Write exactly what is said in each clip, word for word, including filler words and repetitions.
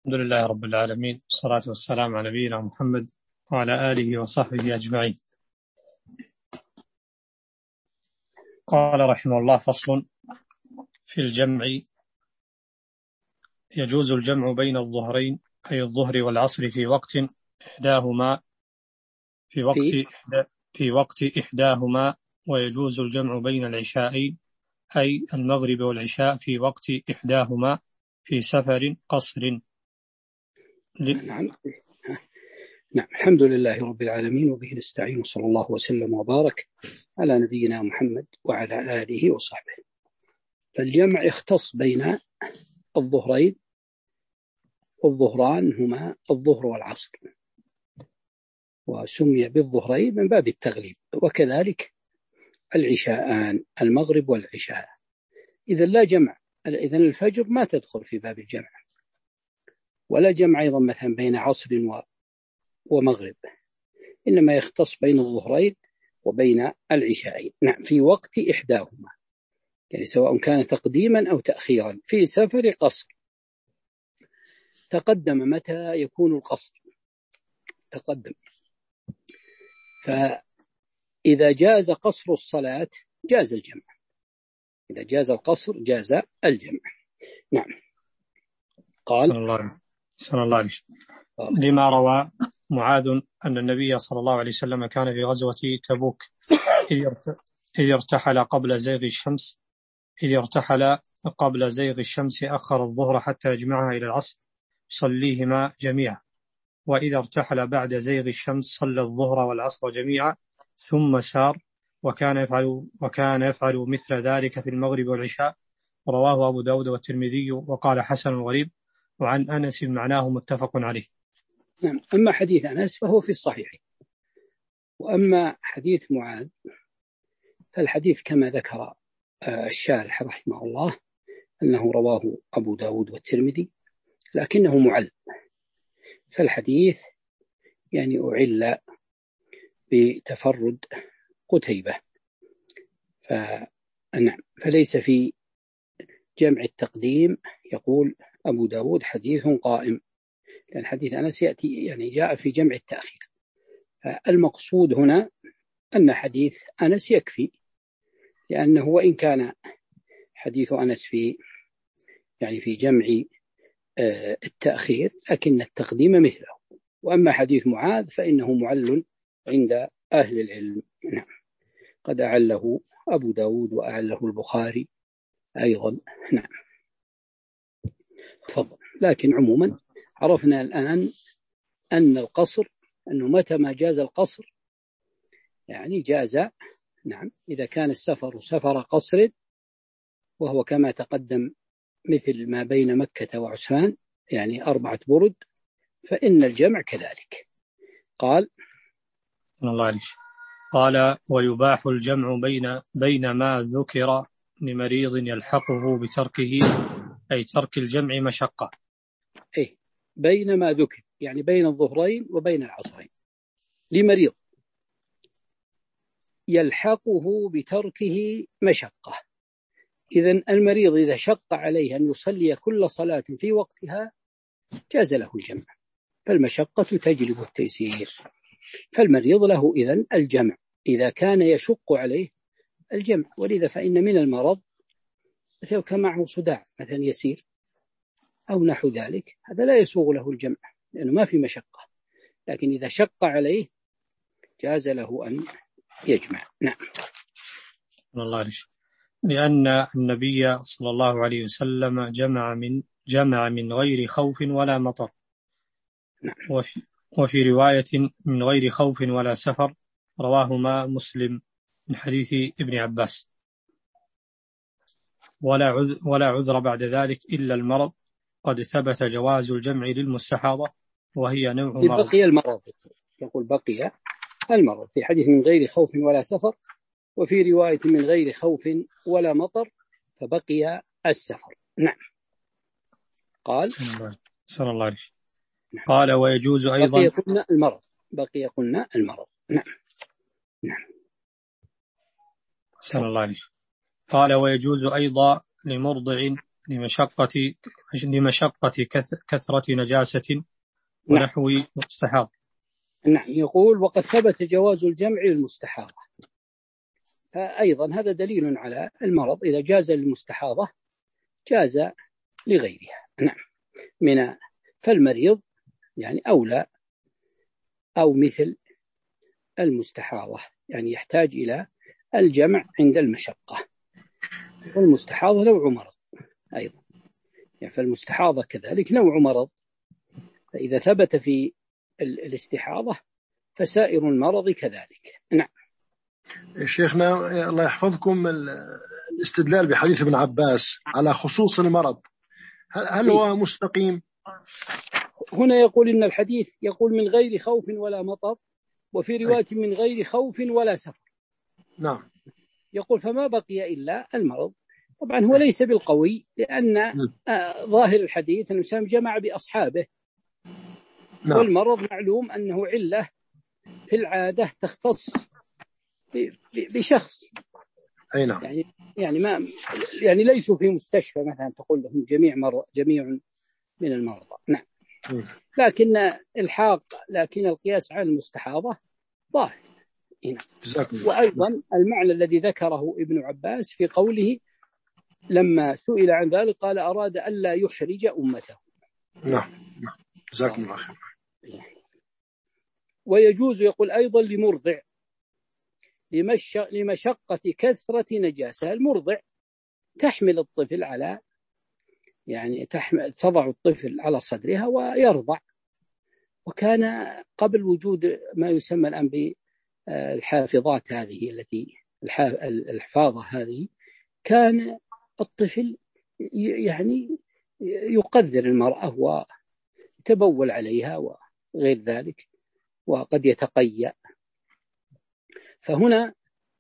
الحمد لله رب العالمين، والصلاة والسلام على نبينا محمد وعلى آله وصحبه أجمعين. قال رحمه الله: فصل في الجمع. يجوز الجمع بين الظهرين أي الظهر والعصر في وقت إحداهما في وقت إحدى في وقت إحداهما ويجوز الجمع بين العشاءين أي المغرب والعشاء في وقت إحداهما في سفر قصر. نعم نعم الحمد لله رب العالمين، وبه نستعين، وصلى الله وسلم وبارك على نبينا محمد وعلى آله وصحبه. فالجمع يختص بين الظهرين، والظهران هما الظهر والعصر، وسمي بالظهرين من باب التغليب، وكذلك العشاءان المغرب والعشاء. إذا لا جمع، إذا الفجر ما تدخل في باب الجمع، ولا جمع أيضا مثلا بين عصر ومغرب، إنما يختص بين الظهرين وبين العشاءين. نعم، في وقت إحداهما، يعني سواء كان تقديما أو تأخيرا في سفر قصر. تقدم متى يكون القصر؟ تقدم، فإذا جاز قصر الصلاة جاز الجمع، إذا جاز القصر جاز الجمع. نعم. قال الله صلى الله عليه وسلم: لما روى معاذ أن النبي صلى الله عليه وسلم كان في غزوة تبوك إذ ارتحل قبل زيغ الشمس إذ ارتحل قبل زيغ الشمس أخر الظهر حتى يجمعها إلى العصر صليهما جميعا، وإذا ارتحل بعد زيغ الشمس صلى الظهر والعصر جميعا ثم سار، وكان يفعل وكان يفعل مثل ذلك في المغرب والعشاء. رواه أبو داود والترمذي وقال حسن غريب، وعن أنس معناه متفق عليه. نعم. أما حديث أنس فهو في الصحيح، وأما حديث معاذ فالحديث كما ذكر الشارح رحمه الله أنه رواه أبو داود والترمذي، لكنه معل، فالحديث يعني أعل بتفرد قتيبة، فنعم، فليس في جمع التقديم. يقول أبو داود حديث قائم، لأن حديث أنس يأتي يعني جاء في جمع التأخير. فالمقصود هنا أن حديث أنس يكفي، لأنه وإن كان حديث أنس في يعني في جمع التأخير، لكن التقديم مثله. وأما حديث معاذ فإنه معل عند أهل العلم. نعم، قد أعله أبو داود وأعله البخاري أيضا. نعم، تفضل. لكن عموما عرفنا الآن أن القصر، أنه متى ما جاز القصر يعني جاز. نعم، إذا كان السفر سفر قصر، وهو كما تقدم مثل ما بين مكة وعسفان يعني أربعة برد، فإن الجمع كذلك. قال الله عليه. قال: ويباح الجمع بين بين ما ذكر لمريض يلحقه بتركه، أي ترك الجمع مشقة. إيه، بين ما ذكر يعني بين الظهرين وبين العصرين لمريض يلحقه بتركه مشقة. إذن المريض إذا شق عليه أن يصلي كل صلاة في وقتها جاز له الجمع، فالمشقة تجلب التيسير، فالمريض له إذن الجمع إذا كان يشق عليه الجمع. ولذا فإن من المرض مثل كان معه صداع مثلا يسير أو نحو ذلك، هذا لا يسوغ له الجمع لأنه ما في مشقة، لكن إذا شق عليه جاز له أن يجمع. نعم. الله عليه. لأن النبي صلى الله عليه وسلم جمع من جمع من غير خوف ولا مطر. نعم. وفي, وفي رواية من غير خوف ولا سفر، رواهما مسلم من حديث ابن عباس. ولا عذر, ولا عذر بعد ذلك إلا المرض، قد ثبت جواز الجمع للمستحاضة وهي نوع مرض. بقي المرض، يقول بقي المرض في حديث من غير خوف ولا سفر، وفي رواية من غير خوف ولا مطر، فبقي السفر. نعم. قال صلى الله عليه وسلم: قال: ويجوز أيضا بقي قلنا المرض بقي قلنا المرض. نعم نعم صلى الله عليه وسلم. قال: ويجوز أيضا لمرضع لمشقة لمشقة كثرة نجاسة ونحو مستحاض. نعم. يقول وقد ثبت جواز الجمع للمستحاضة، فأيضا هذا دليل على المرض، إذا جاز للمستحاضة جاز لغيرها. نعم. من فالمريض يعني أولى أو مثل المستحاضة، يعني يحتاج إلى الجمع عند المشقة، والمستحاضة نوع مرض أيضا، يعني فالمستحاضة كذلك نوع مرض، فإذا ثبت في الاستحاضة فسائر المرض كذلك. نعم. شيخنا الله يحفظكم، الاستدلال بحديث ابن عباس على خصوص المرض هل هو مستقيم؟ هنا يقول إن الحديث يقول من غير خوف ولا مطر، وفي رواية من غير خوف ولا سفر. نعم. يقول فما بقي إلا المرض. طبعا هو ليس بالقوي، لأن آه ظاهر الحديث أن الإنسان جمع بأصحابه. نعم. والمرض معلوم أنه علة في العادة تختص بشخص. أي نعم. يعني يعني ما يعني ليسوا في مستشفى مثلا تقول لهم جميع مرض جميع من المرضى. نعم. لكن الحاق لكن القياس على المستحاضة ظاهر. نعم. وأيضا المعنى الذي ذكره ابن عباس في قوله لما سئل عن ذلك قال أراد ألا يحرج أمته. نعم. جزاكم الله خير. ويجوز يقول أيضا لمرضع لمشقة كثرة نجاسة. المرضع تحمل الطفل على يعني تحمل تضع الطفل على صدرها ويرضع، وكان قبل وجود ما يسمى الآن بالحافظات هذه التي الحفاظة هذه، كان الطفل يعني يقذر المرأة ويتبول عليها وغير ذلك، وقد يتقيأ. فهنا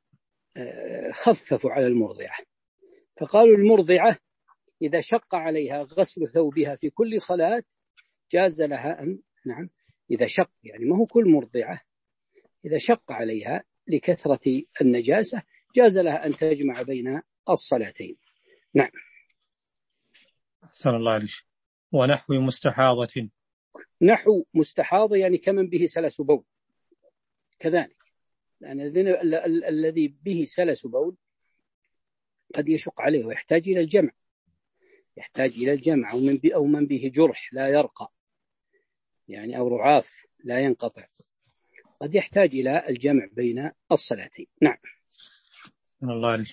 خففوا على المرضعة، فقالوا المرضعة إذا شق عليها غسل ثوبها في كل صلاة جاز لها أن نعم إذا شق يعني ما هو كل مرضعة، إذا شق عليها لكثرة النجاسة جاز لها أن تجمع بين الصلاتين. نعم. أحسن الله عليك. ونحو مستحاضة. نحو مستحاضة يعني كمن به سلس بول كذلك، لأن الذي به سلس بول قد يشق عليه ويحتاج إلى الجمع، يحتاج إلى الجمع، أو من أو من به جرح لا يرقى يعني أو رعاف لا ينقطع، قد يحتاج إلى الجمع بين الصلاتين. نعم. الله عليك.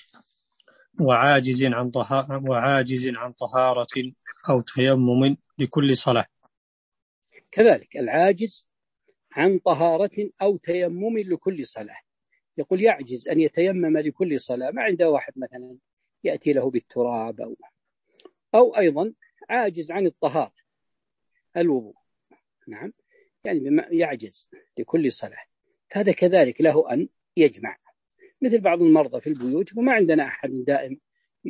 وعاجز عن طهارة وعاجز عن طهارة أو تيمم لكل صلاة. كذلك العاجز عن طهارة أو تيمم لكل صلاة، يقول يعجز أن يتيمم لكل صلاة، ما عنده واحد مثلا يأتي له بالتراب، أو أو أيضا عاجز عن الطهارة الوضوء. نعم. يعني يعجز لكل صلاة، هذا كذلك له أن يجمع، مثل بعض المرضى في البيوت وما عندنا أحد دائم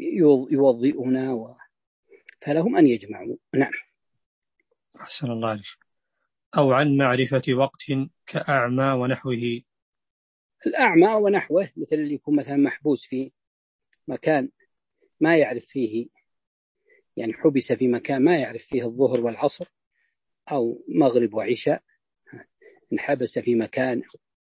يوضئنا و... فلهم أن يجمعوا. نعم. أحسن الله عليك. أو عن معرفة وقت كأعمى ونحوه. الأعمى ونحوه مثل اللي يكون مثلا محبوس في مكان ما يعرف فيه، يعني حبس في مكان ما يعرف فيه الظهر والعصر أو مغرب وعشاء، انحبس في مكان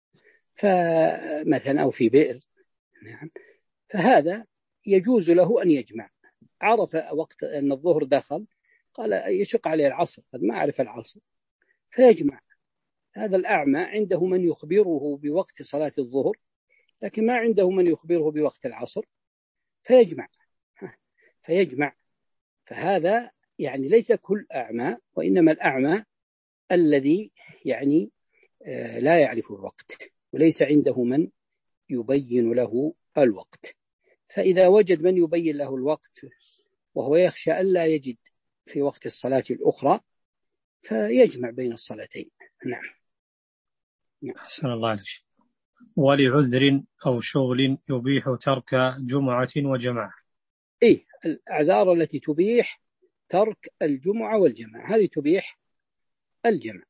فمثلا أو في بئر. نعم. فهذا يجوز له أن يجمع، عرف وقت أن الظهر دخل قال يشق عليه العصر، قد ما أعرف العصر فيجمع. هذا الأعمى عنده من يخبره بوقت صلاة الظهر، لكن ما عنده من يخبره بوقت العصر فيجمع فيجمع فهذا يعني ليس كل أعمى، وإنما الأعمى الذي يعني لا يعرف الوقت وليس عنده من يبين له الوقت، فإذا وجد من يبين له الوقت وهو يخشى ألا يجد في وقت الصلاة الأخرى فيجمع بين الصلاتين. نعم. أحسن الله عليك. ولعذر أو شغل يبيح ترك جمعة وجماعة. إيه الأعذار التي تبيح ترك الجمعة والجماعة هذه تبيح الجمع،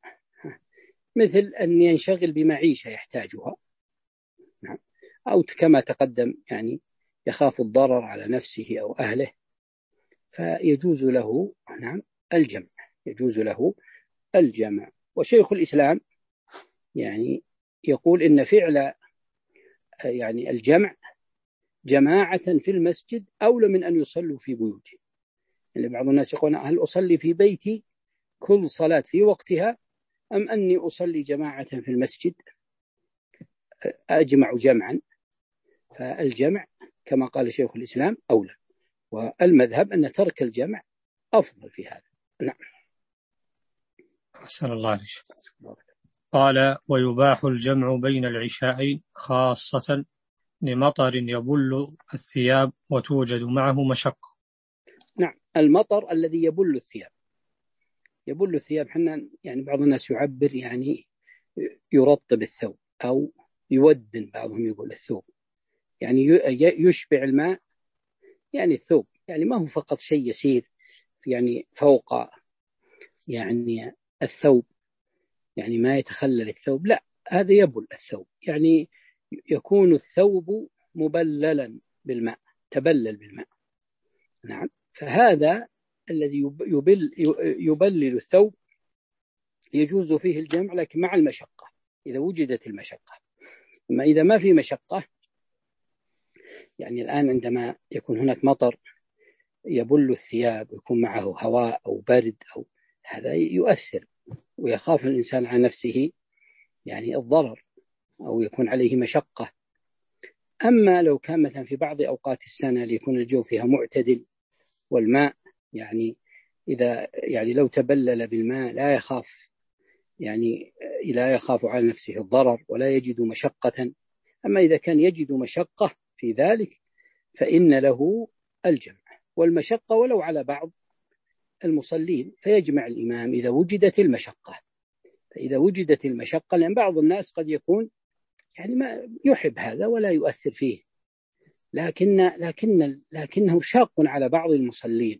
مثل أن ينشغل بمعيشة يحتاجها. نعم. أو كما تقدم يعني يخاف الضرر على نفسه أو أهله فيجوز له نعم الجمع، يجوز له الجمع. وشيخ الإسلام يعني يقول إن فعل يعني الجمع جماعة في المسجد أولى من أن يصلوا في بيوتهم. يعني بعض الناس يقولون هل أصلي في بيتي كل صلاة في وقتها أم أني أصلي جماعة في المسجد أجمع جمعا؟ فالجمع كما قال شيخ الإسلام أولى، والمذهب أن ترك الجمع أفضل في هذا. نعم. أحسن الله عليك. قال ويباح الجمع بين العشاءين خاصة لمطر يبل الثياب وتوجد معه مشقة. نعم، المطر الذي يبل الثياب، يبل الثياب حنا يعني بعض الناس يعبر يعني يرطب الثوب أو يودن، بعضهم يقول الثوب يعني يشبع الماء يعني الثوب، يعني ما هو فقط شيء يسير يعني فوق يعني الثوب يعني ما يتخلل الثوب، لا هذا يبل الثوب، يعني يكون الثوب مبللا بالماء، تبلل بالماء. نعم، فهذا الذي يبل يبلل الثوب يجوز فيه الجمع لكن مع المشقة إذا وجدت المشقة. أما إذا ما في مشقة، يعني الآن عندما يكون هناك مطر يبل الثياب ويكون معه هواء أو برد أو هذا يؤثر ويخاف الإنسان على نفسه يعني الضرر أو يكون عليه مشقة. أما لو كان مثلا في بعض أوقات السنة ليكون الجو فيها معتدل والماء يعني إذا يعني لو تبلل بالماء لا يخاف يعني لا يخاف على نفسه الضرر ولا يجد مشقة. أما إذا كان يجد مشقة في ذلك فإن له الجمع، والمشقة ولو على بعض المصلين فيجمع الإمام إذا وجدت المشقة. فإذا وجدت المشقة، لأن بعض الناس قد يكون يعني ما يحب هذا ولا يؤثر فيه، لكن لكن لكنه شاق على بعض المصلين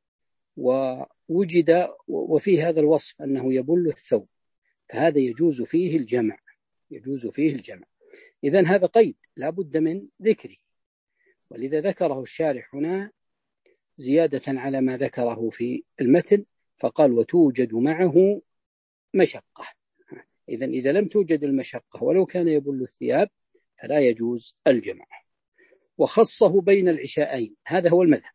ووجد وفي هذا الوصف أنه يبل الثوب، فهذا يجوز فيه الجمع، يجوز فيه الجمع. إذن هذا قيد لا بد من ذكره، ولذا ذكره الشارح هنا زيادة على ما ذكره في المتن، فقال وتوجد معه مشقة. إذن إذا لم توجد المشقة ولو كان يبل الثياب فلا يجوز الجمع. وخصه بين العشاءين، هذا هو المذهب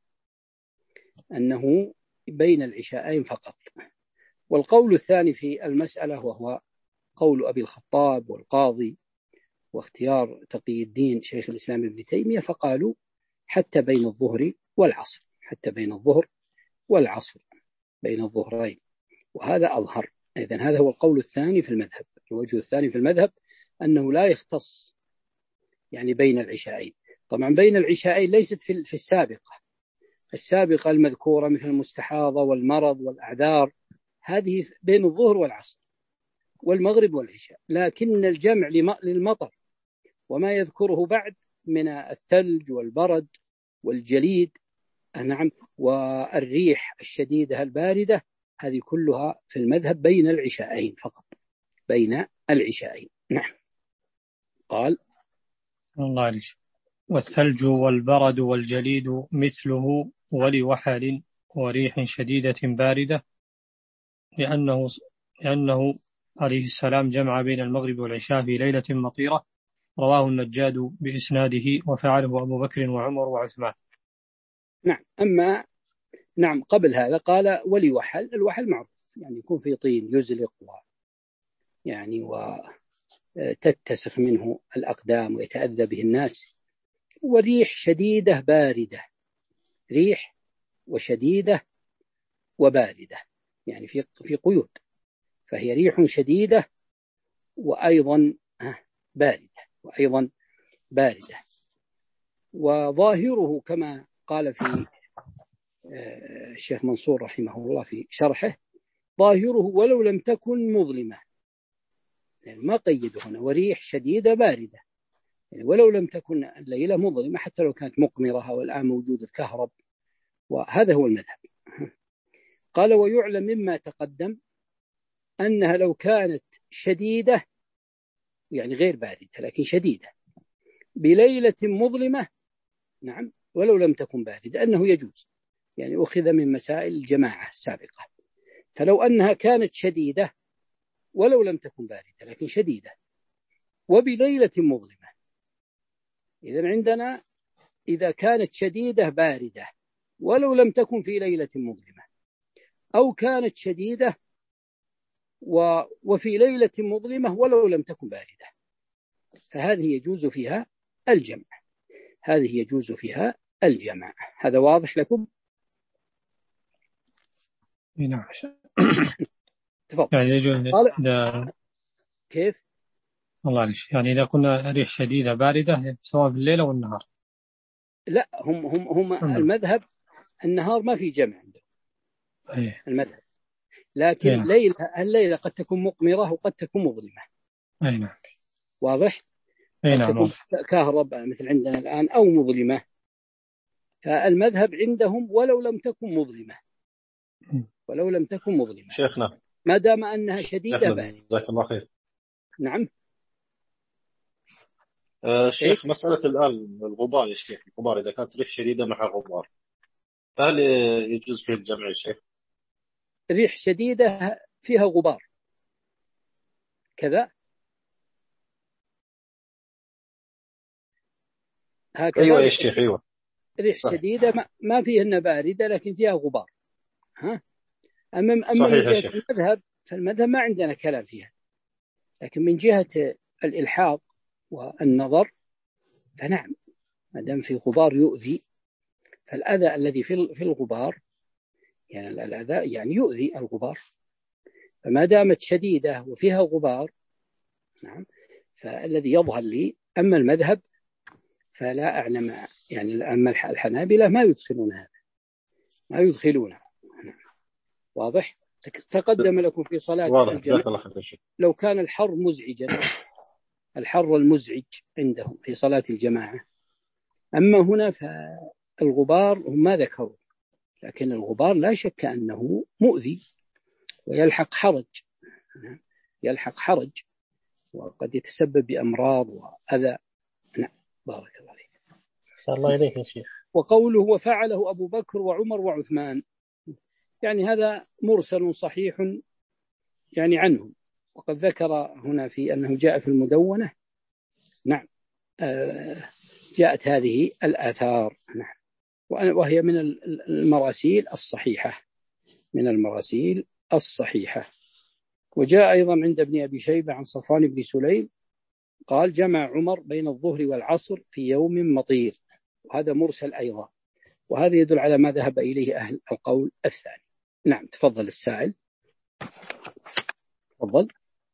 أنه بين العشاءين فقط. والقول الثاني في المسألة وهو قول أبي الخطاب والقاضي واختيار تقي الدين شيخ الإسلام ابن تيمية، فقالوا حتى بين الظهر والعصر، حتى بين الظهر والعصر، بين الظهرين، وهذا أظهر. إذن هذا هو القول الثاني في المذهب. الوجه الثاني في المذهب أنه لا يختص يعني بين العشاءين. طبعا بين العشاءين ليست في السابقة، السابقة المذكورة مثل المستحاضة والمرض والأعذار، هذه بين الظهر والعصر والمغرب والعشاء. لكن الجمع للمطر وما يذكره بعد من الثلج والبرد والجليد نعم والريح الشديدة الباردة، هذه كلها في المذهب بين العشاءين فقط، بين العشاءين. نعم. قال الله عليك. والثلج والبرد والجليد مثله ولوحل وريح شديدة باردة، لأنه, لأنه عليه السلام جمع بين المغرب والعشاء في ليلة مطيرة، رواه النجاد بإسناده وفعله أبو بكر وعمر وعثمان. نعم. أما نعم قبل هذا قال ولوحل، الوحل معروف يعني يكون في طين يزلق و يعني وتتسخ منه الأقدام ويتأذى به الناس. وريح شديدة باردة، ريح وشديدة وباردة يعني في في قيود، فهي ريح شديدة وأيضا باردة وأيضا باردة. وظاهره كما قال في الشيخ منصور رحمه الله في شرحه، ظاهره ولو لم تكن مظلمة، يعني ما قيده هنا وريح شديدة باردة، يعني ولو لم تكن الليلة مظلمة حتى لو كانت مقمرة والآن موجود الكهرب، وهذا هو المذهب. قال ويعلم مما تقدم أنها لو كانت شديدة يعني غير باردة لكن شديدة بليلة مظلمة نعم ولو لم تكن باردة أنه يجوز، يعني أخذ من مسائل الجماعة السابقة. فلو أنها كانت شديدة ولو لم تكن باردة لكن شديدة وبليلة مظلمة، إذن عندنا إذا كانت شديدة باردة ولو لم تكن في ليلة مظلمة، أو كانت شديدة وفي ليلة مظلمة ولو لم تكن باردة، فهذه يجوز فيها الجمع. هذه يجوز فيها الجمع. هذا واضح لكم؟ نعم. تفضل. يعني يجوز إذا كيف؟ الله عليك، يعني إذا كنا ريح شديدة باردة سواء في الليل أو النهار. لا، هم هم هم المذهب النهار ما في جمع عندهم. أيه. المذهب، لكن أيه. ليلة الليلة قد تكون مقمرة وقد تكون مظلمة. أي نعم. واضح؟ أي قد نعم. تكون كهرباء مثل عندنا الآن أو مظلمة. فالمذهب عندهم ولو لم تكن مظلمة، ولو لم تكن مظلمة شيخنا ما دام أنها شديدة باردة. جزاك الله خير. نعم. آه شيخ، مسألة الآن الغبار يا شيخ، الغبار إذا كانت ريح شديدة مع غبار هل يجوز فيه الجمع يا شيخ؟ ريح شديدة فيها غبار كذا هكذا. أيوة يا شيخ، أيوة. ريح صحيح. شديدة ما, ما فيهن باردة لكن فيها غبار. ها؟ أما أما صحيح من جهة شيخ. المذهب فالمذهب ما عندنا كلام فيها، لكن من جهة الإلحاق والنظر فنعم، ما دام في غبار يؤذي، فالأذى الذي في الغبار يعني الأذى يعني يؤذي الغبار، فما دامت شديدة وفيها غبار نعم فالذي يظهر لي. أما المذهب فلا أعلم، يعني أما الحنابلة ما يدخلون هذا، ما يدخلونه. واضح؟ تقدم لكم في صلاة الجماعة لو كان الحر مزعجا، الحر المزعج عندهم في صلاة الجماعة. أما هنا فالغبار هم ما ذكروا، لكن الغبار لا شك أنه مؤذي ويلحق حرج، يلحق حرج وقد يتسبب بأمراض وأذى. نعم. بارك الله فيك. صلى الله عليه يا شيخ. وقوله وفعله أبو بكر وعمر وعثمان، يعني هذا مرسل صحيح يعني عنهم، وقد ذكر هنا في أنه جاء في المدونة. نعم. آه جاءت هذه الآثار. نعم. وهي من المراسيل الصحيحة، من المراسيل الصحيحة. وجاء أيضا عند ابن أبي شيبة عن صفوان بن سليم قال جمع عمر بين الظهر والعصر في يوم مطير، وهذا مرسل أيضا، وهذا يدل على ما ذهب إليه أهل القول الثاني. نعم. تفضل السائل. تفضل.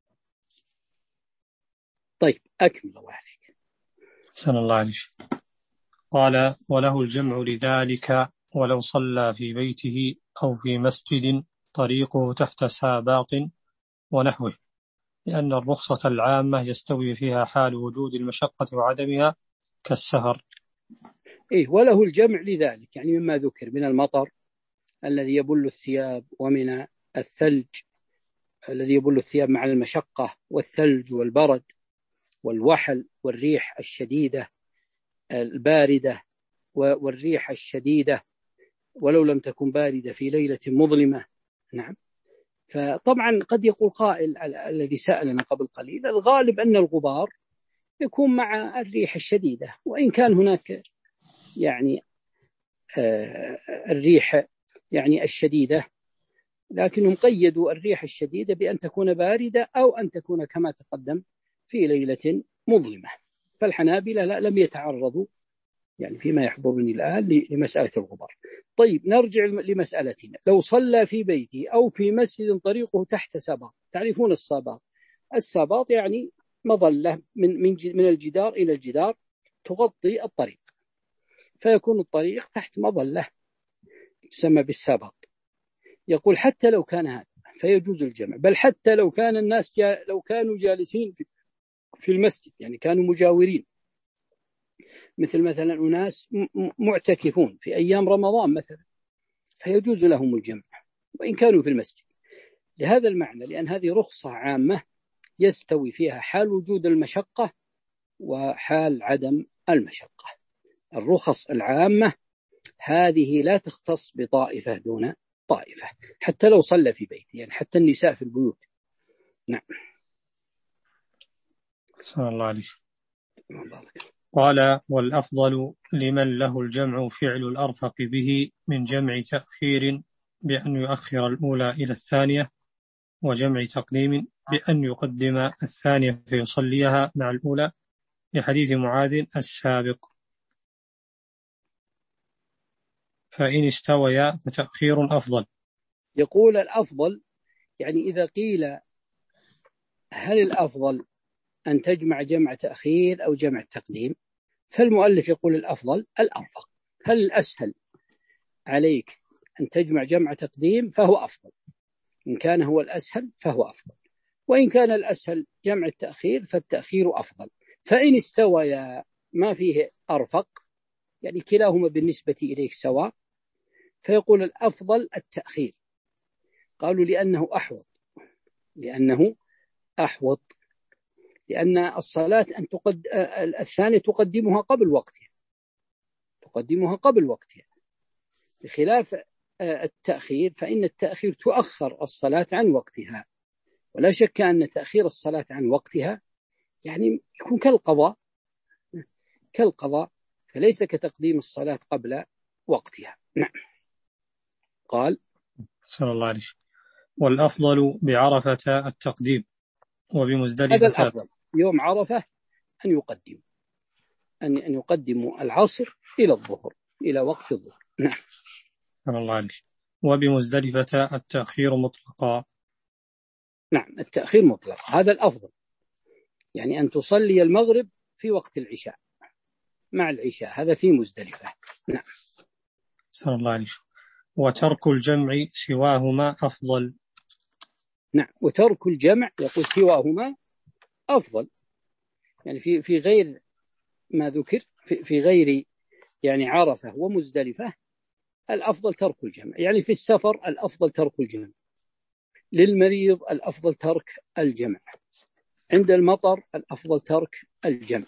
طيب أكمل الله عليك. سن الله عليك. قال وله الجمع لذلك ولو صلى في بيته أو في مسجد طريقه تحت ساباط ونحوه، لأن الرخصة العامة يستوي فيها حال وجود المشقة وعدمها كالسهر. إيه وله الجمع لذلك، يعني مما ذكر من المطر الذي يبل الثياب، ومن الثلج الذي يبل الثياب مع المشقة، والثلج والبرد والوحل والريح الشديدة الباردة والريح الشديدة ولو لم تكن باردة في ليلة مظلمة. نعم. فطبعا قد يقول قائل الذي سألنا قبل قليل الغالب أن الغبار يكون مع الريح الشديدة، وإن كان هناك يعني آه الريح يعني الشديدة، لكنهم قيدوا الريح الشديدة بأن تكون باردة أو أن تكون كما تقدم في ليلة مظلمة. فالحنابلة لا لم يتعرضوا يعني فيما يحضرني الآن لمسألة الغبار. طيب نرجع لمسألتنا. لو صلى في بيته أو في مسجد طريقه تحت سباط، تعرفون السباط؟ السباط يعني مظلة من من من الجدار إلى الجدار تغطي الطريق، فيكون الطريق تحت مظلة تسمى بالسباط. يقول حتى لو كان هذا فيجوز الجمع، بل حتى لو كان الناس جا لو كانوا جالسين في, في المسجد، يعني كانوا مجاورين، مثل مثلا أناس معتكفون في أيام رمضان مثلا، فيجوز لهم الجمع وإن كانوا في المسجد، لهذا المعنى، لأن هذه رخصة عامة يستوي فيها حال وجود المشقة وحال عدم المشقة. الرخص العامة هذه لا تختص بطائفة دون طائفة، حتى لو صلى في بيته، يعني حتى النساء في البيوت. نعم. صلى الله عليه. قال: والأفضل لمن له الجمع فعل الأرفق به من جمع تأخير بأن يؤخر الأولى إلى الثانية، وجمع تقديم بأن يقدم الثانية فيصليها مع الأولى، لحديث معاذ السابق. فإن استويا فتأخير أفضل. يقول الأفضل، يعني إذا قيل هل الأفضل أن تجمع جمع تأخير أو جمع تقديم، فالمؤلف يقول الأفضل الأرفق. هل الأسهل عليك أن تجمع جمع تقديم فهو أفضل، إن كان هو الأسهل فهو أفضل، وإن كان الأسهل جمع التأخير فالتأخير أفضل. فإن استويا ما فيه أرفق، يعني كلاهما بالنسبة إليك سواء، فيقول الأفضل التأخير. قالوا لأنه أحوط، لأنه أحوط لأن الصلاة أن تقد... الثانية تقدمها قبل وقتها، تقدمها قبل وقتها، بخلاف التأخير فإن التأخير تؤخر الصلاة عن وقتها. ولا شك أن تأخير الصلاة عن وقتها يعني يكون كالقضاء، كالقضاء فليس كتقديم الصلاة قبل وقتها. نعم. قال صلى الله عليه وسلم: والأفضل بعرفة التقديم وبمزدلفة. هذا الأفضل يوم عرفة أن يقدم أن أن يقدموا العصر إلى الظهر، إلى وقت الظهر. نعم. صلى الله عليه وسلم. وبمزدلفة التأخير مطلقا. نعم، التأخير مطلق، هذا الأفضل، يعني أن تصلي المغرب في وقت العشاء مع العشاء، هذا في مزدلفة. نعم. صلى الله عليه وسلم. وترك الجمع سواهما أفضل. نعم، وترك الجمع يقول سواهما أفضل، يعني في في غير ما ذكر، في, في غير يعني عرفة ومزدلفة الأفضل ترك الجمع. يعني في السفر الأفضل ترك الجمع، للمريض الأفضل ترك الجمع، عند المطر الأفضل ترك الجمع.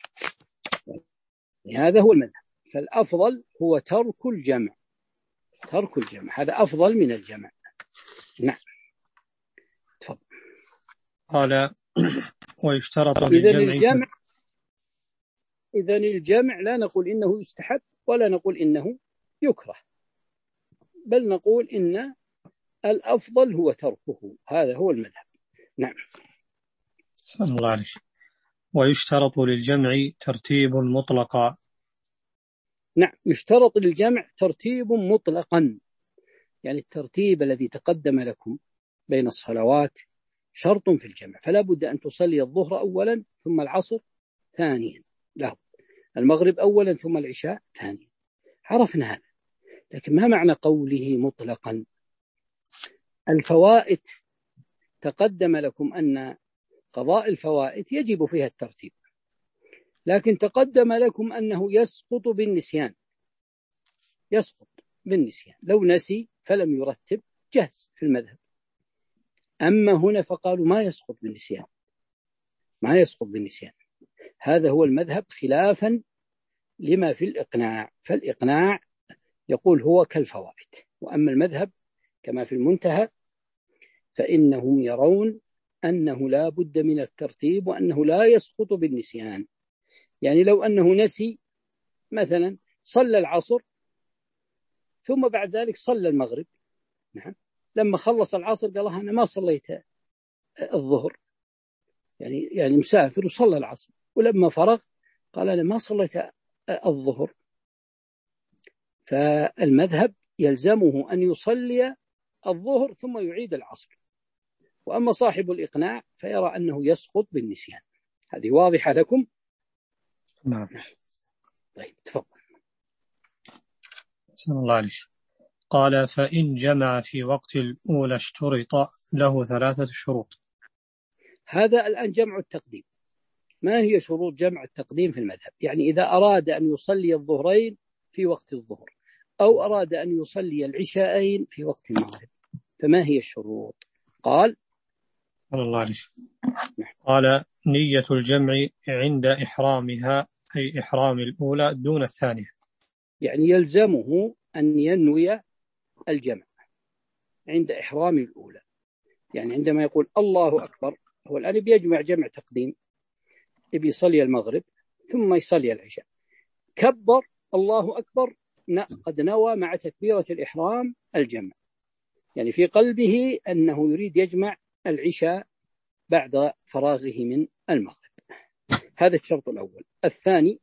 هذا هو المذهب، فالأفضل هو ترك الجمع، ترك الجمع هذا أفضل من الجمع. نعم. تفضل. قال: ويشترط إذن للجمع الجمع إذن الجمع لا نقول إنه يستحب ولا نقول إنه يكره، بل نقول إن الأفضل هو تركه، هذا هو المذهب. نعم. صلى الله عليه وسلم. ويشترط للجمع ترتيب مطلقا. نعم، يشترط للجمع ترتيب مطلقا، يعني الترتيب الذي تقدم لكم بين الصلوات شرط في الجمع، فلا بد أن تصلي الظهر أولا ثم العصر ثانيا، لا المغرب أولا ثم العشاء ثانيا. عرفنا هذا، لكن ما معنى قوله مطلقا؟ الفوائد تقدم لكم أن قضاء الفوائد يجب فيها الترتيب، لكن تقدم لكم أنه يسقط بالنسيان، يسقط بالنسيان، لو نسي فلم يرتب جهز في المذهب. أما هنا فقالوا ما يسقط بالنسيان، ما يسقط بالنسيان، هذا هو المذهب خلافا لما في الإقناع، فالإقناع يقول هو كالفوائد، وأما المذهب كما في المنتهى فإنهم يرون أنه لا بد من الترتيب وأنه لا يسقط بالنسيان. يعني لو أنه نسي مثلا صلى العصر ثم بعد ذلك صلى المغرب، نعم، لما خلص العصر قال أنا ما صليت الظهر، يعني يعني مسافر وصلى العصر، ولما فرغ قال أنا ما صليت الظهر، فالمذهب يلزمه أن يصلي الظهر ثم يعيد العصر. وأما صاحب الإقناع فيرى أنه يسقط بالنسيان. هذه واضحة لكم؟ نعم. طيب تفضل. صلى الله عليه وسلم. قال: فإن جمع في وقت الأولى اشترط له ثلاثة شروط. هذا الآن جمع التقديم. ما هي شروط جمع التقديم في المذهب؟ يعني إذا أراد أن يصلي الظهرين في وقت الظهر أو أراد أن يصلي العشاءين في وقت المغرب، فما هي الشروط؟ قال صلى الله عليه وسلم. قال: نية الجمع عند إحرامها، أي إحرام الأولى دون الثانية. يعني يلزمه أن ينوي الجمع عند إحرام الأولى. يعني عندما يقول الله أكبر، هو الآن بيجمع جمع تقديم، يبي يصلي المغرب ثم يصلي العشاء، كبر الله أكبر، قد نوى مع تكبيرة الإحرام الجمع، يعني في قلبه أنه يريد يجمع العشاء بعد فراغه من المغرب. هذا الشرط الأول. الثاني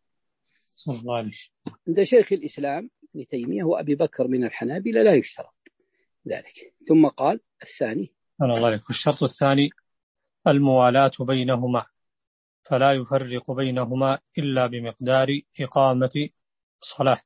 عند شيخ الإسلام ابن تيمية وأبي بكر من الحنابلة لا يشترط ذلك. ثم قال الثاني الله عليك. والشرط الثاني الموالاة بينهما، فلا يفرق بينهما إلا بمقدار إقامة صلاة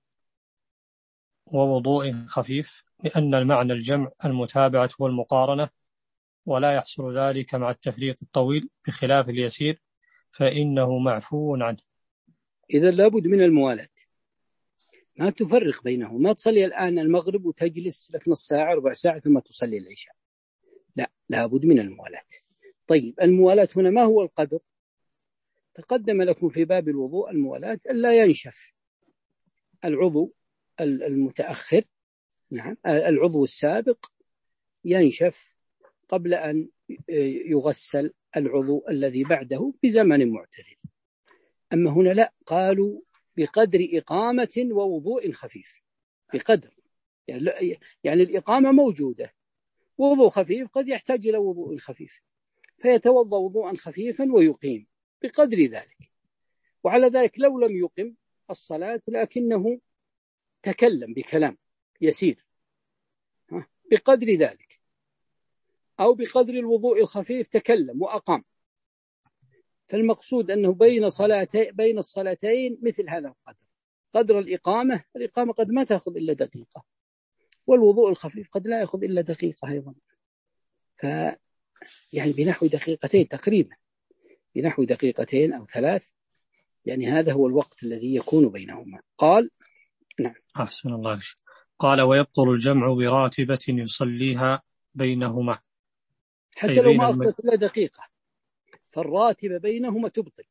ووضوء خفيف، لأن المعنى الجمع المتابعة والمقارنة، ولا يحصل ذلك مع التفريق الطويل بخلاف اليسير فإنه معفو عنه. إذا لابد من الموالاة، ما تفرق بينهم، ما تصلي الآن المغرب وتجلس لك نص ساعة ربع ساعة ثم تصلي العشاء، لا، لابد من الموالاة. طيب الموالاة هنا ما هو القدر؟ تقدم لكم في باب الوضوء الموالاة ألا ينشف العضو المتأخر، نعم العضو السابق ينشف قبل أن يغسل العضو الذي بعده بزمن معتدل. أما هنا لا، قالوا بقدر إقامة ووضوء خفيف، بقدر، يعني الإقامة موجودة، وضوء خفيف قد يحتاج إلى وضوء خفيف، فيتوضأ وضوءا خفيفا ويقيم بقدر ذلك. وعلى ذلك لو لم يقم الصلاة لكنه تكلم بكلام يسير بقدر ذلك، أو بقدر الوضوء الخفيف تكلم وأقام، فالمقصود أنه بين صلاتين بين الصلاتين مثل هذا القدر، قدر الإقامة. الإقامة قد ما تأخذ إلا دقيقة، والوضوء الخفيف قد لا يأخذ إلا دقيقة أيضا، ف يعني بنحو دقيقتين تقريبا، بنحو دقيقتين أو ثلاث، يعني هذا هو الوقت الذي يكون بينهما. قال نعم. أحسن الله. قال ويبطل الجمع براتبة يصليها بينهما، حتى لو ما أخذت إلا دقيقة، فالراتبة بينهما تبطل،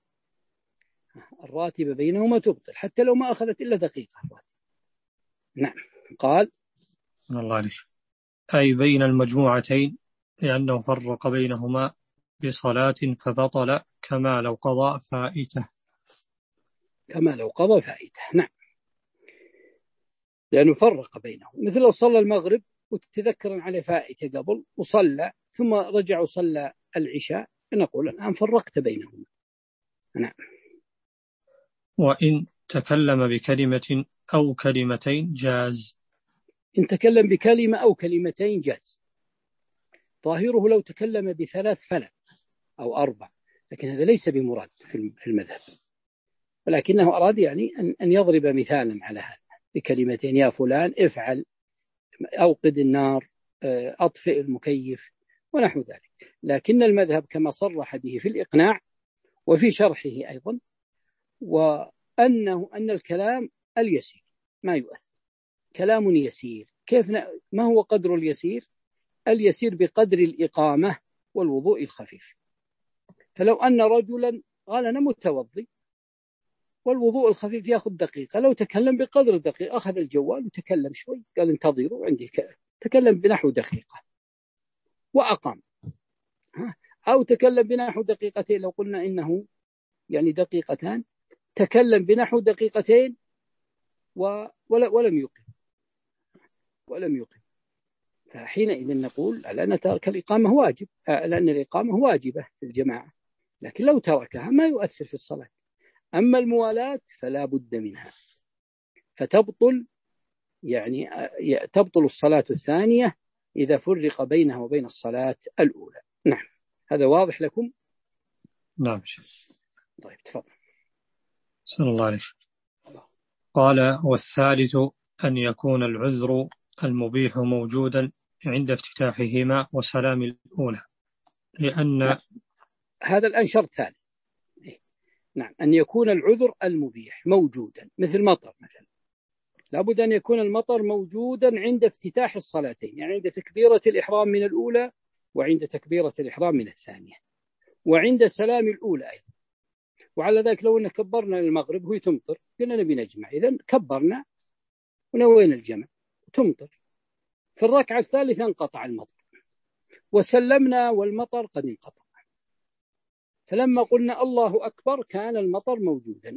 الراتبة بينهما تبطل حتى لو ما أخذت إلا دقيقة. نعم. قال الله عليك. أي بين المجموعتين، لأنه فرق بينهما بصلاة فبطل كما لو قضى فائته، كما لو قضى فائته. نعم، لأنه فرق بينهم، مثل لو صلى المغرب وتذكر عليه فائته قبل وصلى ثم رجع وصلى العشاء، نقول الآن فرقت بينهم. نعم. وإن تكلم بكلمة أو كلمتين جاز، إن تكلم بكلمة أو كلمتين جاز. ظاهره لو تكلم بثلاث فلا أو أربع، لكن هذا ليس بمراد في المذهب، ولكنه أراد يعني أن يضرب مثالا على هذا بكلمتين، يا فلان افعل، أوقد النار، أطفئ المكيف ونحو ذلك. لكن المذهب كما صرح به في الإقناع وفي شرحه أيضا، وأنه أن الكلام اليسير ما يؤثر، كلام يسير. كيف ن... ما هو قدر اليسير؟ اليسير بقدر الإقامة والوضوء الخفيف. فلو أن رجلا قال أنا متوضي والوضوء الخفيف يأخذ دقيقة، لو تكلم بقدر دقيقة، أخذ الجوال وتكلم شوي، قال انتظروا عندي كذا، تكلم بنحو دقيقة وأقام، أو تكلم بنحو دقيقتين، لو قلنا إنه يعني دقيقتان، تكلم بنحو دقيقتين و... ولم يقم ولم يقم فحينئذ نقول لأن ترك الإقامة واجب، لأن الإقامة واجبة في الجماعة، لكن لو تركها ما يؤثر في الصلاة. أما الموالاة فلا بد منها، فتبطل يعني تبطل الصلاة الثانية إذا فرق بينها وبين الصلاة الأولى. نعم، هذا واضح لكم؟ نعم. طيب تفضل. صلى الله عليه وسلم. قال والثالث أن يكون العذر المبيح موجودا عند افتتاحهما وسلام الأولى، لأن هذا الآن شرط ثاني. نعم، أن يكون العذر المبيح موجودا، مثل مطر مثلا، لابد أن يكون المطر موجودا عند افتتاح الصلاتين، يعني عند تكبيرة الإحرام من الأولى وعند تكبيرة الإحرام من الثانية وعند سلام الأولى أيضا. وعلى ذلك لو أن كبرنا للمغرب وهي تمطر قلنا نبي نجمع، إذن كبرنا ونوينا الجمع تمطر، في الركعة الثالثة انقطع المطر وسلمنا والمطر قد انقطع، فلما قلنا الله أكبر كان المطر موجودا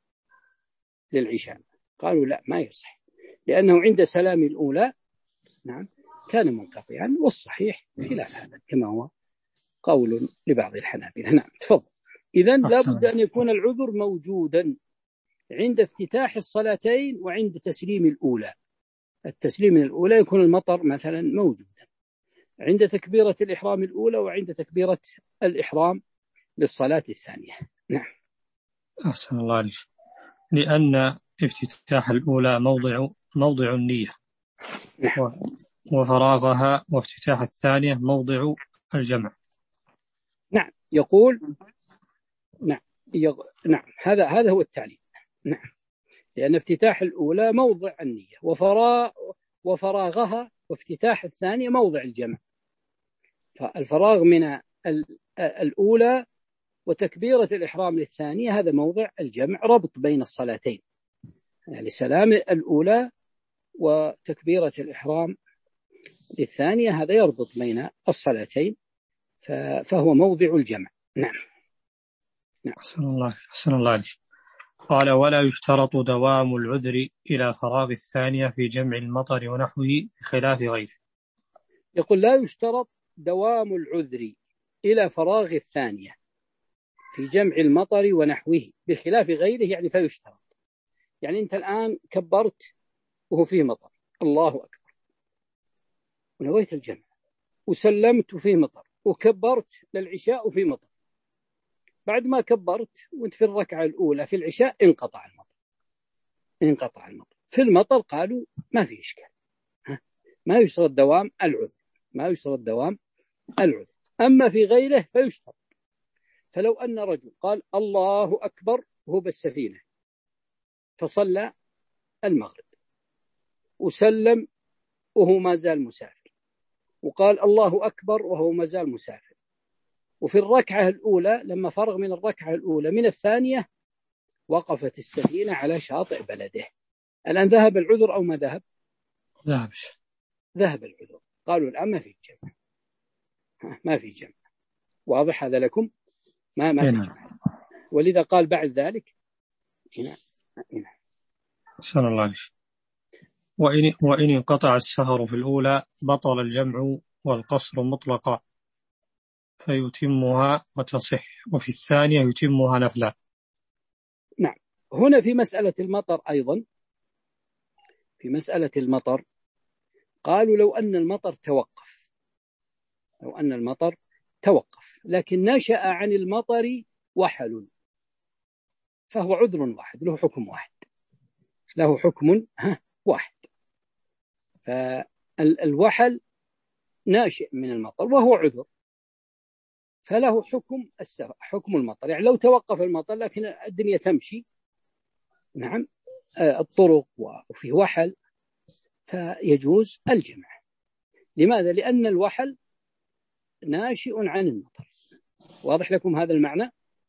للعشاء. قالوا لا ما يصح، لأنه عند سلام الأولى نعم كان منقطعا، والصحيح خلاف هذا كما هو قول لبعض الحنابلة. نعم تفضل. إذن لابد أن يكون العذر موجودا عند افتتاح الصلاتين وعند تسليم الأولى. التسليم الأولى يكون المطر مثلا موجودا، عند تكبيرة الإحرام الأولى وعند تكبيرة الإحرام للصلاة الثانية. نعم. أحسن الله عليك. لأن افتتاح الأولى موضع موضع النية، نعم. وفراغها وافتتاح الثانية موضع الجمع. نعم يقول نعم يغ... نعم هذا هذا هو التعليل. نعم، لأن افتتاح الأولى موضع النية، وفراغ وفراغها وافتتاح الثانية موضع الجمع. فالفراغ من الأولى وتكبيرة الإحرام للثانية هذا موضع الجمع، ربط بين الصلاتين، يعني سلام الأولى وتكبيرة الإحرام للثانية هذا يربط بين الصلاتين، فهو موضع الجمع. نعم. نعم. أحسن الله أحسن الله عليك. قال ولا يشترط دوام العذر إلى فراغ الثانية في جمع المطر ونحوه بخلاف غيره. يقول لا يشترط دوام العذر إلى فراغ الثانية في جمع المطر ونحوه بخلاف غيره، يعني فيشترط. يعني أنت الآن كبرت وهو فيه مطر، الله أكبر، ونويت الجمع، وسلمت فيه مطر، وكبرت للعشاء وفيه مطر، بعد ما كبرت وانت في الركعة الأولى في العشاء انقطع المطر انقطع المطر في المطر قالوا ما في إشكال، ما يشترط دوام العذر ما يشترط دوام العذر أما في غيره فيشترط. فلو أن رجل قال الله أكبر وهو بالسفينة فصلى المغرب وسلم وهو ما زال مسافر، وقال الله أكبر وهو ما زال مسافر، وفي الركعة الأولى لما فرغ من الركعة الأولى من الثانية وقفت السفينة على شاطئ بلده، الآن ذهب العذر أو ما ذهب؟ ذهب ذهب العذر. قالوا الآن ما في جمع، ما في جمع، واضح هذا لكم؟ ما ما في جمع. ولذا قال بعد ذلك هنا هنا أحسن الله عليك. وإن, وإن انقطع السهر في الأولى بطل الجمع والقصر مطلقا فيتمها وتصح، وفي الثانية يتمها نفلا. نعم. هنا في مسألة المطر أيضا، في مسألة المطر قالوا لو أن المطر توقف لو أن المطر توقف لكن نشأ عن المطر وحل فهو عذر واحد، له حكم واحد له حكم ها واحد. فالوحل ناشئ من المطر وهو عذر، فله حكم السفر حكم المطر. يعني لو توقف المطر لكن الدنيا تمشي نعم الطرق وفي وحل فيجوز الجمع. لماذا؟ لأن الوحل ناشئ عن المطر. واضح لكم هذا المعنى؟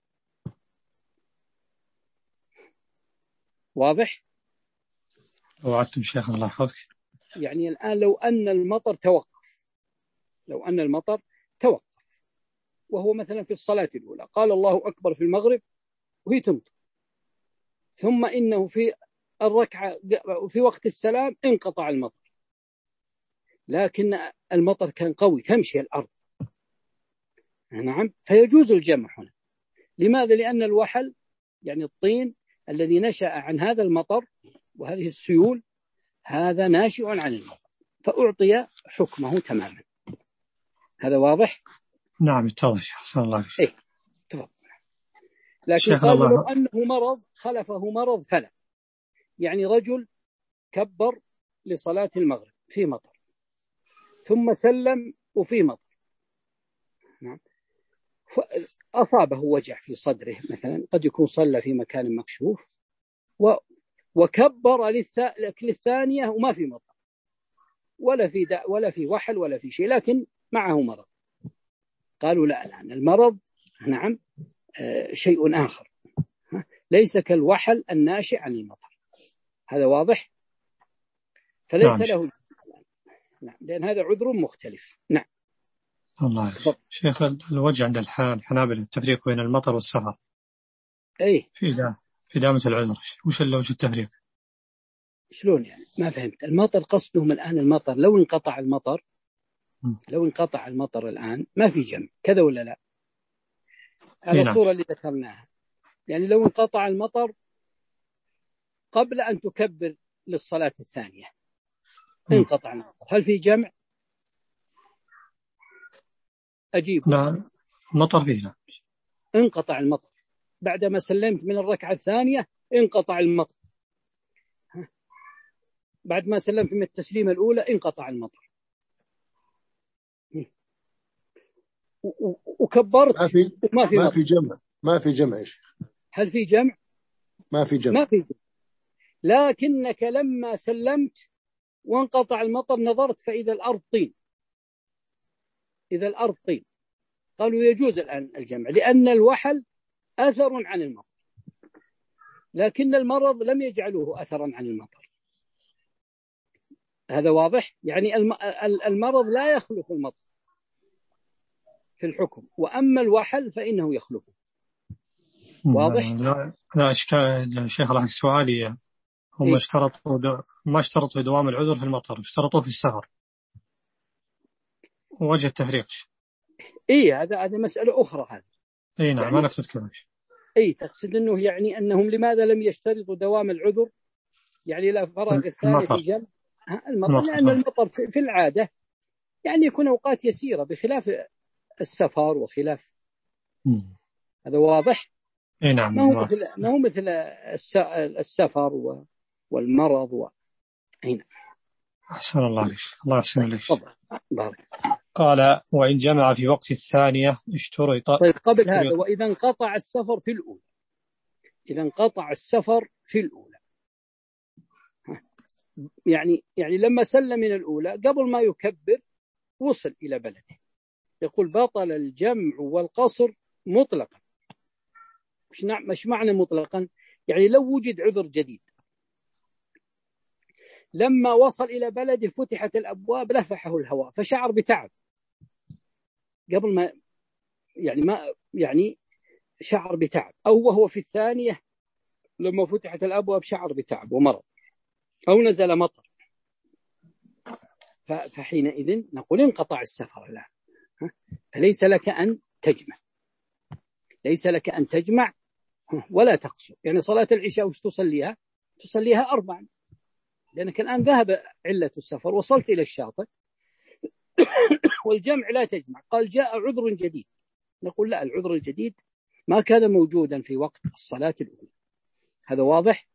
واضح؟ وعدتم شيخ الله يحفظك. يعني الآن لو أن المطر توقف لو أن المطر توقف وهو مثلا في الصلاة الأولى قال الله أكبر في المغرب وهي تمطر، ثم إنه في الركعة في وقت السلام انقطع المطر، لكن المطر كان قوي تمشي الأرض نعم فيجوز الجمع هنا. لماذا؟ لأن الوحل يعني الطين الذي نشأ عن هذا المطر وهذه السيول هذا ناشئ عن المطر فأعطي حكمه تماما. هذا واضح؟ نعم اتضح. أحسن الله عليك. إيه تفضل. لكن قال لو أنه مرض خلفه مرض فلا، يعني رجل كبر لصلاة المغرب في مطر ثم سلم وفي مطر نعم أصابه وجع في صدره مثلا، قد يكون صلى في مكان مكشوف و... وكبر للثانية وما في مطر ولا في داء ولا في وحل ولا في شيء لكن معه مرض. قالوا لا الآن المرض نعم آه شيء آخر ليس كالوحل الناشئ عن المطر. هذا واضح؟ فليس نعم. له. نعم، لأن هذا عذر مختلف. نعم. الله يعلم. شيخ الوجه عند الحنابلة التفريق بين المطر والسفر. أي في دا في دامة العذر وش الوجه التفريق؟ شلون يعني؟ ما فهمت. المطر قصدهم الآن المطر لو انقطع المطر لو انقطع المطر الآن ما في جمع كذا ولا لا؟ على الصورة اللي ذكرناها، يعني لو انقطع المطر قبل أن تكبر للصلاة الثانية انقطع المطر، هل في جمع؟ أجيب. لا، مطر فيه. لا، انقطع المطر بعدما سلمت من الركعة الثانية، انقطع المطر بعد ما سلمت من التسليمة الأولى، انقطع المطر وكبرت. ما في ما في ما في جمع ما في جمع يا شيخ. هل في جمع؟ ما في جمع. ما في جمع. لكنك لما سلمت وانقطع المطر نظرت فإذا الأرض طين إذا الأرض طين قالوا يجوز الآن الجمع، لأن الوحل أثر عن المطر، لكن المرض لم يجعله أثرا عن المطر. هذا واضح؟ يعني المرض لا يخلف المطر في الحكم، وأما الوحل فإنه يخلفه. واضح؟ لا, لا إشكال شيخ. راح سؤالي هم إيه؟ اشترطوا دو... ما اشترطوا دوام العذر في المطر، اشترطوا في السفر. وجه التفريق إيه هذا هذا مسألة أخرى. هذا إيه نعم، يعني ما نقصد كذا. إيه تقصد أنه يعني أنهم لماذا لم يشترطوا دوام العذر، يعني لا فراغ الثاني في جمع المطر, المطر. لأن المطر في العادة يعني يكون أوقات يسيرة بخلاف السفر وخلاف م. هذا واضح؟ إيه نعم. ما هو مثل ما هو مثل السفر والمرض و... هنا. أحسن الله عليك. الله يحسن عليك. بارك. قال وإن جمع في وقت الثانية اشترط. طيب قبل هذا، وإذا انقطع السفر في الأولى إذا انقطع السفر في الأولى يعني يعني لما سلم من الأولى قبل ما يكبر وصل إلى بلده، يقول بطل الجمع والقصر مطلقا. مش معنى مطلقا؟ يعني لو وجد عذر جديد لما وصل إلى بلده فتحت الأبواب لفحه الهواء فشعر بتعب قبل ما يعني ما يعني شعر بتعب، أو وهو في الثانية لما فتحت الأبواب شعر بتعب ومرض، أو نزل مطر، فحينئذ نقول انقطع السفر الآن، فليس لك أن تجمع ليس لك أن تجمع ولا تقصر. يعني صلاة العشاء وش تصليها؟ تصليها أربعا، لأنك الآن ذهب علة السفر، وصلت إلى الشاطئ والجمع لا تجمع. قال جاء عذر جديد، نقول لا، العذر الجديد ما كان موجودا في وقت الصلاة الأولى. هذا واضح؟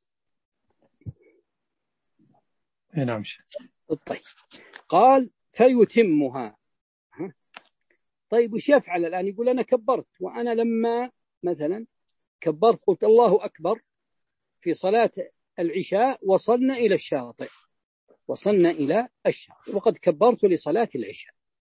نعم. طيب قال فيتمها. طيب وش يفعل الآن؟ يقول أنا كبرت، وأنا لما مثلا كبرت قلت الله أكبر في صلاة العشاء وصلنا إلى الشاطئ وصلنا إلى الشاطئ وقد كبرت لصلاة العشاء،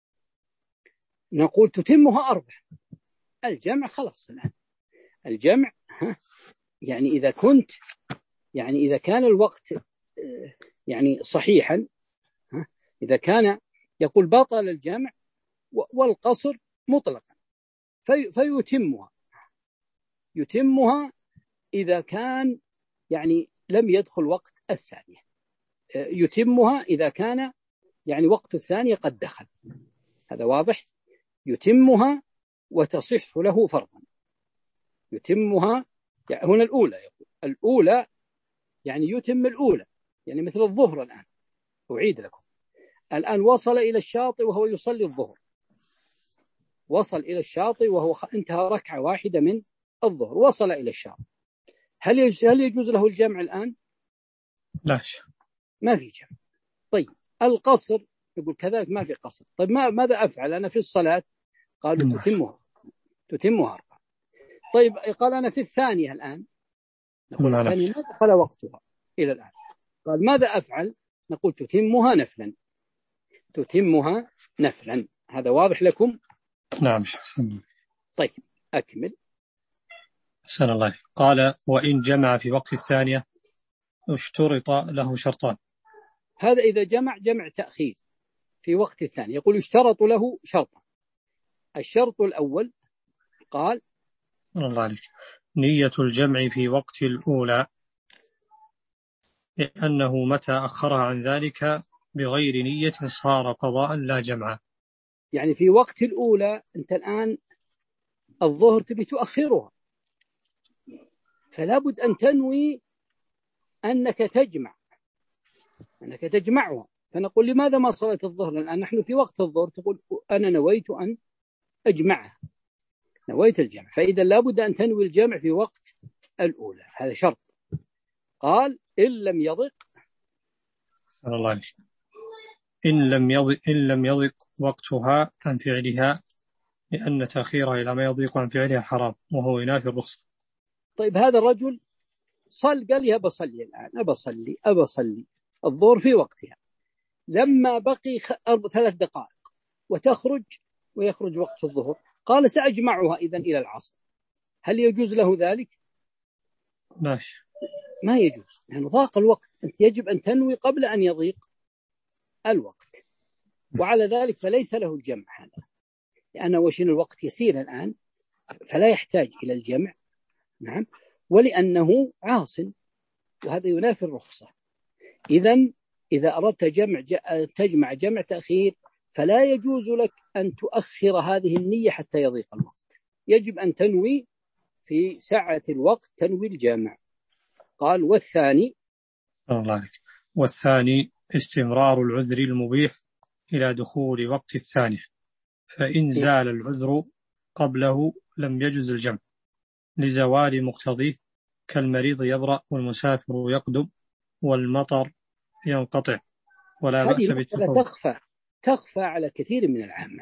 نقول تتمها أربع. الجمع خلاص الآن الجمع يعني إذا كنت يعني إذا كان الوقت يعني صحيحا، إذا كان يقول بطل الجمع والقصر مطلقا في فيتمها يتمها إذا كان يعني لم يدخل وقت الثانية، يتمها إذا كان يعني وقت الثانية قد دخل. هذا واضح؟ يتمها وتصح له فرضا. يتمها يعني هنا الأولى، يقول الأولى يعني يتم الأولى، يعني مثل الظهر الآن. أعيد لكم، الآن وصل إلى الشاطئ وهو يصلي الظهر، وصل إلى الشاطئ وهو انتهى ركعة واحدة من الظهر، وصل إلى الشاطئ، هل هل يجوز له الجمع الآن؟ لا، ما في جمع. طيب القصر يقول كذلك ما في قصر. طيب ما ماذا أفعل أنا في الصلاة؟ قالوا تتمها تتمها أربعة. طيب قال أنا في الثانية الآن، نقول الثانية ما دخل وقتها إلى الآن، قال ماذا أفعل؟ نقول تتمها نفلا تتمها نفلا. هذا واضح لكم؟ نعم. طيب أكمل. أحسن الله. قال وإن جمع في وقت الثانية اشترط له شرطان. هذا إذا جمع جمع تأخير في وقت الثاني، يقول اشترط له شرطا. الشرط الأول قال الله عليك نية الجمع في وقت الأولى، لأنه متى أخرها عن ذلك بغير نية صار قضاء لا جمع. يعني في وقت الأولى أنت الآن الظهر تبي تؤخرها، فلا بد أن تنوي أنك تجمع أنك تجمعها. فنقول لماذا ما صلت الظهر الآن؟ نحن في وقت الظهر، تقول أنا نويت أن أجمعها، نويت الجمع. فإذا لا بد أن تنوي الجمع في وقت الأولى، هذا شرط. قال إن لم يضق الله عليك. إن لم يضق إن لم يضق وقتها عن فعلها، لأن تأخيرها إلى ما يضيق عن فعلها حرام، وهو ينافي الرخصة. طيب هذا الرجل صل، قال لي أبصلي الآن، أبصلي أبصلي الظهر في وقتها، لما بقي ثلاث دقائق وتخرج ويخرج وقت الظهر، قال سأجمعها إذن إلى العصر، هل يجوز له ذلك؟ ماشي، ما يجوز، لأنه يعني ضاق الوقت. أنت يجب أن تنوي قبل أن يضيق الوقت، وعلى ذلك فليس له الجمع هذا، لأنه وشين الوقت يسير الآن فلا يحتاج إلى الجمع. نعم، ولأنه عاص، وهذا ينافي الرخصة. إذن إذا أردت جمع تجمع جمع تأخير، فلا يجوز لك أن تؤخر هذه النية حتى يضيق الوقت، يجب أن تنوي في سعة الوقت تنوي الجمع. قال والثاني الله عليك. والثاني استمرار العذر المبيح إلى دخول وقت الثانية، فإن زال العذر قبله لم يجوز الجمع لزوال مقتضيه، كالمريض يبرأ والمسافر يقدم والمطر ينقطع، ولا بأس بالتطوع. تخفى تخفى على كثير من العامة.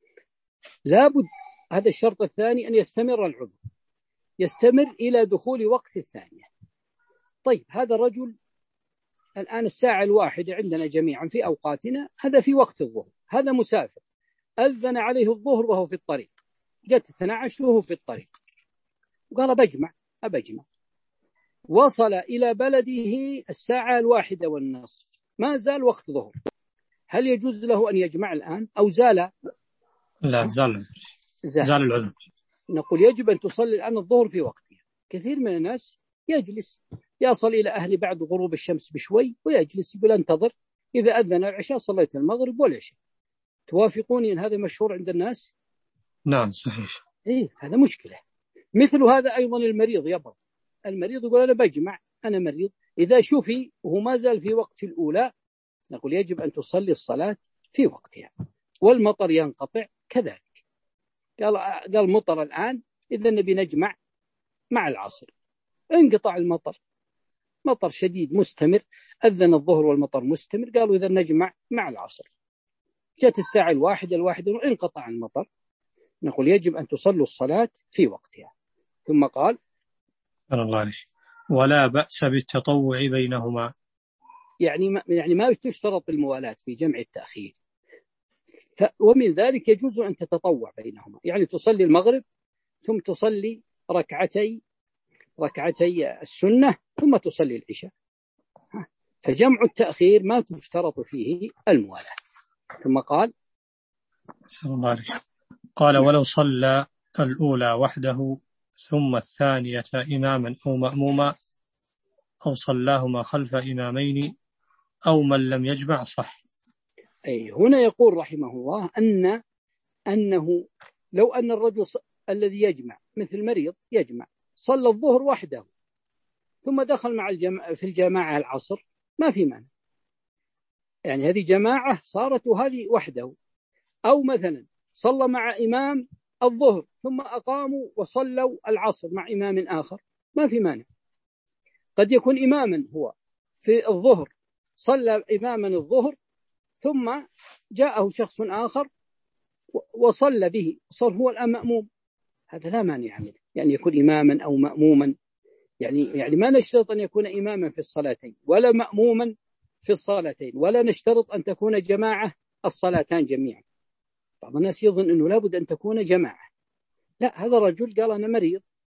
لابد هذا الشرط الثاني أن يستمر العذر، يستمر إلى دخول وقت الثانية. طيب هذا الرجل الآن الساعة الواحدة عندنا جميعا في أوقاتنا، هذا في وقت الظهر، هذا مسافر أذن عليه الظهر وهو في الطريق، جت اثنتي عشرة وهو في الطريق، وقال بجمع أبجمع، وصل إلى بلده الساعة الواحدة والنصف، ما زال وقت ظهر، هل يجوز له أن يجمع الآن أو زال؟ لا، زال العذر. زال, زال العذر. نقول يجب أن تصلي الآن الظهر في وقتها. كثير من الناس يجلس يصل إلى أهلي بعد غروب الشمس بشوي ويجلس يقول انتظر، إذا أذن العشاء صليت المغرب والعشاء. توافقوني أن هذا مشهور عند الناس؟ نعم صحيح. إيه، هذا مشكلة. مثل هذا أيضا المريض يبرأ، المريض يقول أنا بجمع، أنا مريض، إذا شفي وهو ما زال في وقت الأولى نقول يجب أن تصلي الصلاة في وقتها. والمطر ينقطع كذلك، قال قال مطر الآن، إذا نبي نجمع مع العصر، انقطع المطر، مطر شديد مستمر، أذن الظهر والمطر مستمر، قالوا إذا نجمع مع العصر، جت الساعة الواحدة الواحدة وانقطع المطر، نقول يجب أن تصلوا الصلاة في وقتها. ثم قال الله عليك. ولا بأس بالتطوع بينهما، يعني ما يعني ما تشترط الموالاة في جمع التأخير، ف ومن ذلك يجوز أن تتطوع بينهما، يعني تصلي المغرب ثم تصلي ركعتي ركعتي السنة ثم تصلي العشاء، فجمع التأخير ما تشترط فيه الموالاة. ثم قال الله عليك. قال ولو صلى الأولى وحده ثم الثانية إماما أو مأموما أو صلاهما خلف إمامين أو من لم يجمع صح. أي هنا يقول رحمه الله أن أنه لو أن الرجل الذي يجمع مثل مريض يجمع صلى الظهر وحده ثم دخل مع الجماعة في الجماعة العصر ما في مانع، يعني هذه جماعة صارت وهذه وحده، أو مثلا صلى مع إمام الظهر ثم أقاموا وصلوا العصر مع إمام آخر ما في مانع. قد يكون إماما هو في الظهر صلى إماما الظهر ثم جاءه شخص آخر وصلى به صار هو الآن مأموم، هذا لا مانع منه، يعني يكون إماما أو مأموما، يعني يعني ما نشترط أن يكون إماما في الصلاتين ولا مأموما في الصلاتين، ولا نشترط أن تكون جماعة الصلاتان جميعا. بعض الناس يظن أنه لابد أن تكون جماعة، لا، هذا رجل قال أنا مريض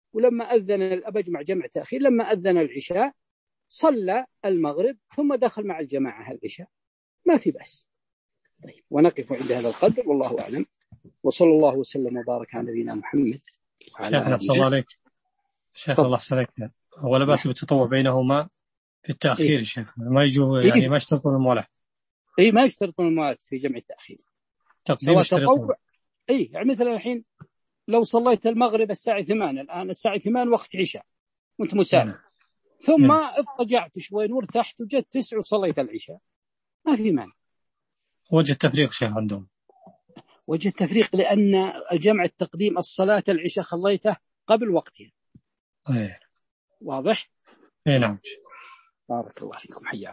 ولما أذن أبجمع جمع تأخير، لما أذن العشاء صلى المغرب ثم دخل مع الجماعة العشاء، ما في بأس. طيب، ونقف عند هذا القدر والله أعلم، وصلى الله وسلم وبارك على نبينا محمد. شيخنا صلى الله عليك شيخ، الله سلك، ولا بأس بالتطوع بينهما في التأخير. إيه؟ شيخ ما يجوا يعني إيه؟ ما يشترطون الموالاه. اي ما يشترطون الموالاه في جمع التأخير، تقديم تطوع. اي يعني مثلا الحين لو صليت المغرب الساعة ثمانية، الآن الساعة ثمانية وقت عشاء وانت مسافر، ثم اضطجعت شوي وارتحت وجت تسع وصليت العشاء، ما في مانع. وجه التفريق شيخ عندهم، وجه التفريق لأن الجمع التقديم الصلاة العشاء خليته قبل وقتها. ايه واضح؟ ايه نعم. بارك الله فيكم، حياكم.